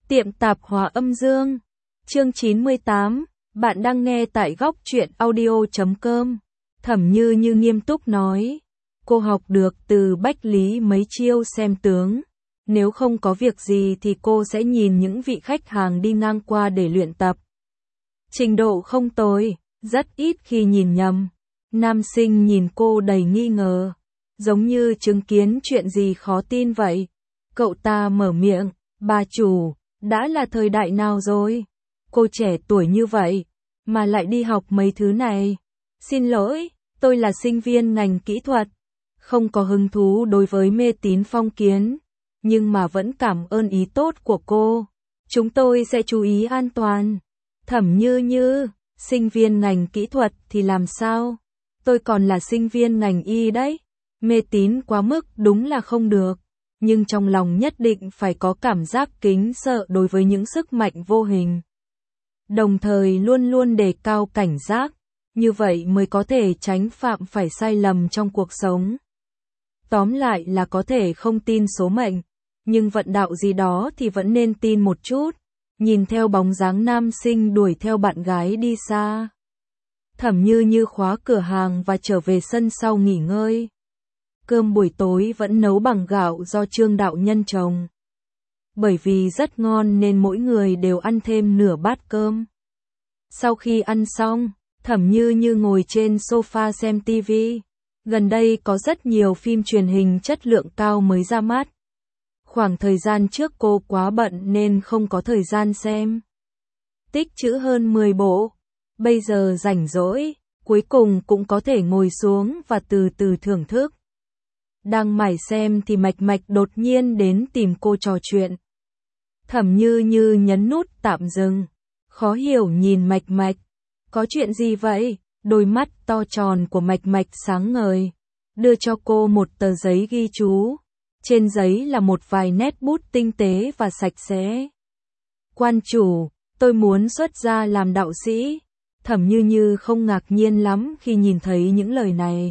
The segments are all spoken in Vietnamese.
Tiệm tạp hóa âm dương. Chương 98. Bạn đang nghe tại góc truyện audio.com. Thẩm Như Như nghiêm túc nói. Cô học được từ Bách Lý mấy chiêu xem tướng. Nếu không có việc gì thì cô sẽ nhìn những vị khách hàng đi ngang qua để luyện tập. Trình độ không tồi, rất ít khi nhìn nhầm. Nam sinh nhìn cô đầy nghi ngờ, giống như chứng kiến chuyện gì khó tin vậy. Cậu ta mở miệng, bà chủ, đã là thời đại nào rồi? Cô trẻ tuổi như vậy, mà lại đi học mấy thứ này. Xin lỗi, tôi là sinh viên ngành kỹ thuật, không có hứng thú đối với mê tín phong kiến, nhưng mà vẫn cảm ơn ý tốt của cô. Chúng tôi sẽ chú ý an toàn. Thẩm Như Như, sinh viên ngành kỹ thuật thì làm sao? Tôi còn là sinh viên ngành y đấy. Mê tín quá mức đúng là không được, nhưng trong lòng nhất định phải có cảm giác kính sợ đối với những sức mạnh vô hình. Đồng thời luôn luôn đề cao cảnh giác, như vậy mới có thể tránh phạm phải sai lầm trong cuộc sống. Tóm lại là có thể không tin số mệnh, nhưng vận đạo gì đó thì vẫn nên tin một chút. Nhìn theo bóng dáng nam sinh đuổi theo bạn gái đi xa, Thẩm Như Như khóa cửa hàng và trở về sân sau nghỉ ngơi. Cơm buổi tối vẫn nấu bằng gạo do Trương đạo nhân trồng. Bởi vì rất ngon nên mỗi người đều ăn thêm nửa bát cơm. Sau khi ăn xong, Thẩm Như Như ngồi trên sofa xem TV. Gần đây có rất nhiều phim truyền hình chất lượng cao mới ra mắt. Khoảng thời gian trước cô quá bận nên không có thời gian xem. Tích trữ hơn 10 bộ. Bây giờ rảnh rỗi, cuối cùng cũng có thể ngồi xuống và từ từ thưởng thức. Đang mải xem thì Mạch Mạch đột nhiên đến tìm cô trò chuyện. Thẩm Như Như nhấn nút tạm dừng, khó hiểu nhìn Mạch Mạch. Có chuyện gì vậy? Đôi mắt to tròn của Mạch Mạch sáng ngời, đưa cho cô một tờ giấy ghi chú. Trên giấy là một vài nét bút tinh tế và sạch sẽ. Quan chủ, tôi muốn xuất gia làm đạo sĩ. Thẩm Như Như không ngạc nhiên lắm khi nhìn thấy những lời này.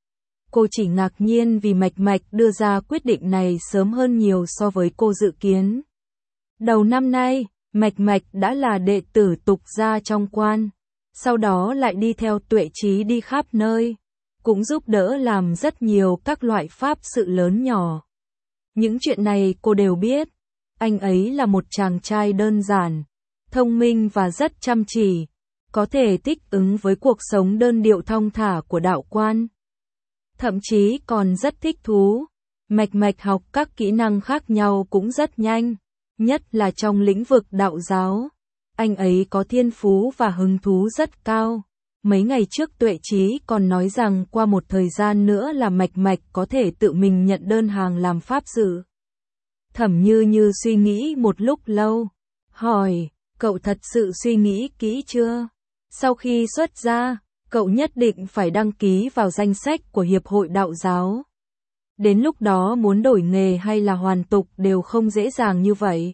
Cô chỉ ngạc nhiên vì Mạch Mạch đưa ra quyết định này sớm hơn nhiều so với cô dự kiến. Đầu năm nay, Mạch Mạch đã là đệ tử tục gia trong quan, sau đó lại đi theo Tuệ Chí đi khắp nơi, cũng giúp đỡ làm rất nhiều các loại pháp sự lớn nhỏ. Những chuyện này cô đều biết. Anh ấy là một chàng trai đơn giản, thông minh và rất chăm chỉ, có thể thích ứng với cuộc sống đơn điệu thong thả của đạo quan. Thậm chí còn rất thích thú. Mạch Mạch học các kỹ năng khác nhau cũng rất nhanh, nhất là trong lĩnh vực đạo giáo. Anh ấy có thiên phú và hứng thú rất cao. Mấy ngày trước Tuệ Chí còn nói rằng qua một thời gian nữa là Mạch Mạch có thể tự mình nhận đơn hàng làm pháp sự. Thẩm Như Như suy nghĩ một lúc lâu, hỏi, cậu thật sự suy nghĩ kỹ chưa? Sau khi xuất gia, cậu nhất định phải đăng ký vào danh sách của Hiệp hội Đạo giáo. Đến lúc đó muốn đổi nghề hay là hoàn tục đều không dễ dàng như vậy.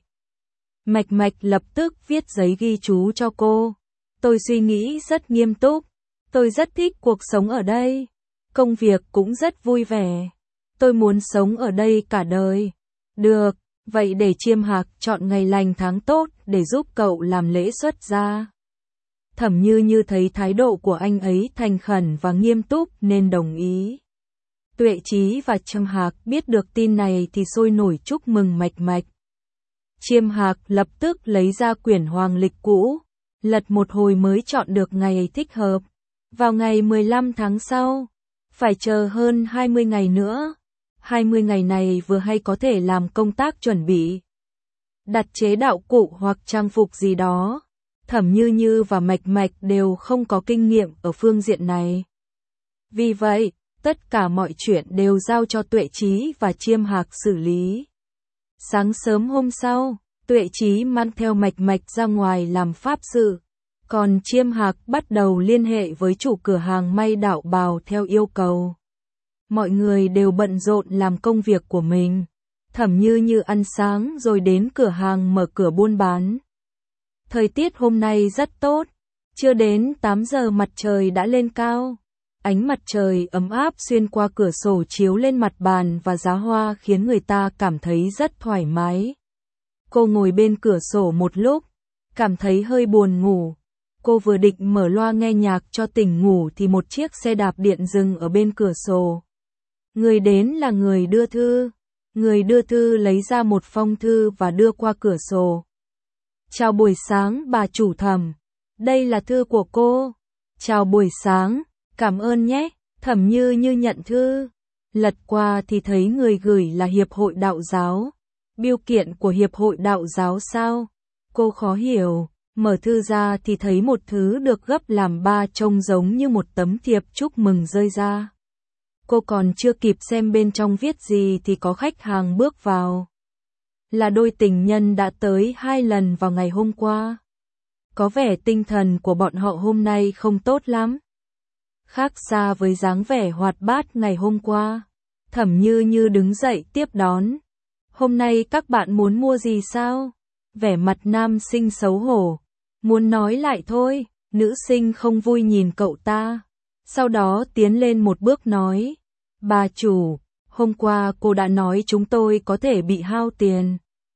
Mạch Mạch lập tức viết giấy ghi chú cho cô. Tôi suy nghĩ rất nghiêm túc. Tôi rất thích cuộc sống ở đây. Công việc cũng rất vui vẻ. Tôi muốn sống ở đây cả đời. Được, vậy để Chiêm Hạc chọn ngày lành tháng tốt để giúp cậu làm lễ xuất gia. Thẩm Như Như thấy thái độ của anh ấy thành khẩn và nghiêm túc nên đồng ý. Tuệ Chí và Chiêm Hạc biết được tin này thì sôi nổi chúc mừng Mạch Mạch. Chiêm Hạc lập tức lấy ra quyển hoàng lịch cũ, lật một hồi mới chọn được ngày thích hợp. Vào ngày 15 tháng sau, phải chờ hơn 20 ngày nữa. 20 ngày này vừa hay có thể làm công tác chuẩn bị, đặt chế đạo cụ hoặc trang phục gì đó. Thẩm Như Như và Mạch Mạch đều không có kinh nghiệm ở phương diện này. Vì vậy, tất cả mọi chuyện đều giao cho Tuệ Chí và Chiêm Hạc xử lý. Sáng sớm hôm sau, Tuệ Chí mang theo Mạch Mạch ra ngoài làm pháp sự, còn Chiêm Hạc bắt đầu liên hệ với chủ cửa hàng may đạo bào theo yêu cầu. Mọi người đều bận rộn làm công việc của mình. Thẩm Như Như ăn sáng rồi đến cửa hàng mở cửa buôn bán. Thời tiết hôm nay rất tốt, chưa đến 8 giờ mặt trời đã lên cao. Ánh mặt trời ấm áp xuyên qua cửa sổ chiếu lên mặt bàn và giá hoa khiến người ta cảm thấy rất thoải mái. Cô ngồi bên cửa sổ một lúc, cảm thấy hơi buồn ngủ. Cô vừa định mở loa nghe nhạc cho tỉnh ngủ thì một chiếc xe đạp điện dừng ở bên cửa sổ. Người đến là người đưa thư. Người đưa thư lấy ra một phong thư và đưa qua cửa sổ. Chào buổi sáng bà chủ Thẩm. Đây là thư của cô. Chào buổi sáng, cảm ơn nhé. Thẩm Như Như nhận thư. Lật qua thì thấy người gửi là Hiệp hội Đạo giáo. Bưu kiện của Hiệp hội Đạo giáo sao? Cô khó hiểu. Mở thư ra thì thấy một thứ được gấp làm ba trông giống như một tấm thiệp chúc mừng rơi ra. Cô còn chưa kịp xem bên trong viết gì thì có khách hàng bước vào. Là đôi tình nhân đã tới 2 lần vào ngày hôm qua. Có vẻ tinh thần của bọn họ hôm nay không tốt lắm. Khác xa với dáng vẻ hoạt bát ngày hôm qua. Thẩm Như Như đứng dậy tiếp đón. Hôm nay các bạn muốn mua gì sao? Vẻ mặt nam sinh xấu hổ. Muốn nói lại thôi, nữ sinh không vui nhìn cậu ta. Sau đó tiến lên một bước nói. Bà chủ, hôm qua cô đã nói chúng tôi có thể bị hao tiền.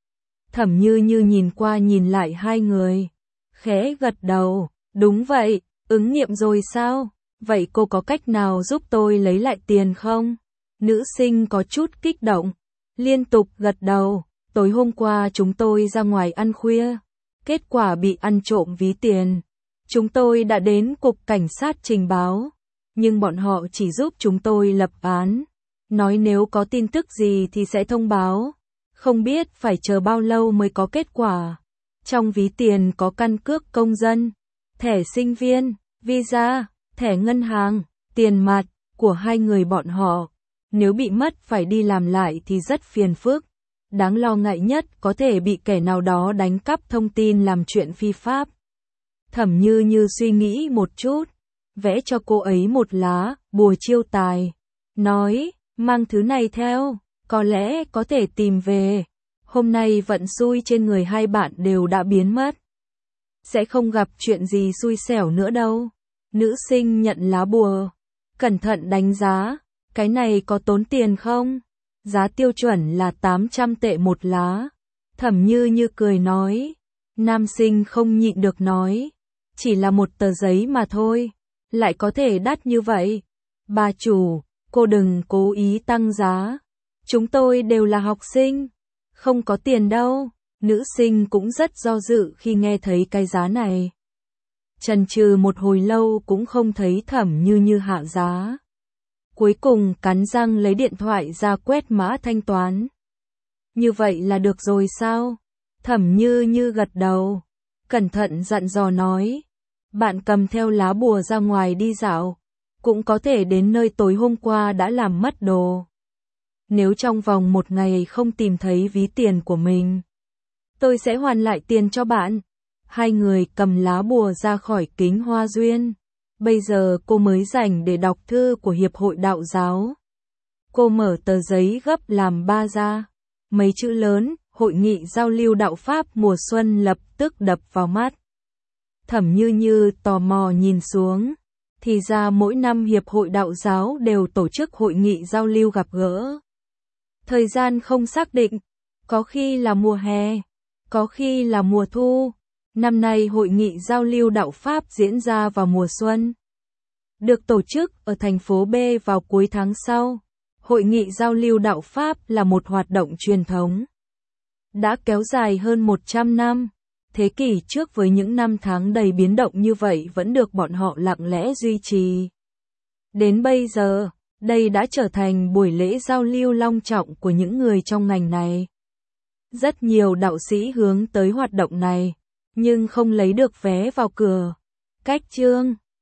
Thẩm Như Như nhìn qua nhìn lại hai người. Khẽ gật đầu, đúng vậy, ứng nghiệm rồi sao? Vậy cô có cách nào giúp tôi lấy lại tiền không? Nữ sinh có chút kích động, liên tục gật đầu. Tối hôm qua chúng tôi ra ngoài ăn khuya, kết quả bị ăn trộm ví tiền. Chúng tôi đã đến cục cảnh sát trình báo, nhưng bọn họ chỉ giúp chúng tôi lập án. Nói nếu có tin tức gì thì sẽ thông báo. Không biết phải chờ bao lâu mới có kết quả. Trong ví tiền có căn cước công dân, thẻ sinh viên, visa, thẻ ngân hàng, tiền mặt của hai người bọn họ. Nếu bị mất phải đi làm lại thì rất phiền phức. Đáng lo ngại nhất có thể bị kẻ nào đó đánh cắp thông tin làm chuyện phi pháp. Thẩm Như Như suy nghĩ một chút, vẽ cho cô ấy một lá bùa chiêu tài. Nói, mang thứ này theo, có lẽ có thể tìm về. Hôm nay vận xui trên người hai bạn đều đã biến mất. Sẽ không gặp chuyện gì xui xẻo nữa đâu. Nữ sinh nhận lá bùa, cẩn thận đánh giá. Cái này có tốn tiền không? Giá tiêu chuẩn là 800 tệ một lá. Thẩm Như Như cười nói. Nam sinh không nhịn được nói. Chỉ là một tờ giấy mà thôi. Lại có thể đắt như vậy. Bà chủ, cô đừng cố ý tăng giá. Chúng tôi đều là học sinh. Không có tiền đâu. Nữ sinh cũng rất do dự khi nghe thấy cái giá này. Chần chừ một hồi lâu cũng không thấy Thẩm Như Như hạ giá. Cuối cùng cắn răng lấy điện thoại ra quét mã thanh toán. Như vậy là được rồi sao? Thẩm Như Như gật đầu. Cẩn thận dặn dò nói. Bạn cầm theo lá bùa ra ngoài đi dạo. Cũng có thể đến nơi tối hôm qua đã làm mất đồ. Nếu trong vòng 1 ngày không tìm thấy ví tiền của mình, tôi sẽ hoàn lại tiền cho bạn. Hai người cầm lá bùa ra khỏi kính hoa duyên. Bây giờ cô mới rảnh để đọc thư của Hiệp hội Đạo giáo. Cô mở tờ giấy gấp làm 3 ra. Mấy chữ lớn, Hội nghị giao lưu đạo Pháp mùa xuân lập tức đập vào mắt. Thẩm Như Như tò mò nhìn xuống. Thì ra mỗi năm Hiệp hội Đạo giáo đều tổ chức hội nghị giao lưu gặp gỡ. Thời gian không xác định, có khi là mùa hè, có khi là mùa thu. Năm nay hội nghị giao lưu đạo Pháp diễn ra vào mùa xuân. Được tổ chức ở thành phố B vào cuối tháng sau. Hội nghị giao lưu đạo Pháp là một hoạt động truyền thống. Đã kéo dài hơn 100 năm. Thế kỷ trước với những năm tháng đầy biến động như vậy vẫn được bọn họ lặng lẽ duy trì. Đến bây giờ, đây đã trở thành buổi lễ giao lưu long trọng của những người trong ngành này. Rất nhiều đạo sĩ hướng tới hoạt động này, nhưng không lấy được vé vào cửa. Cách chương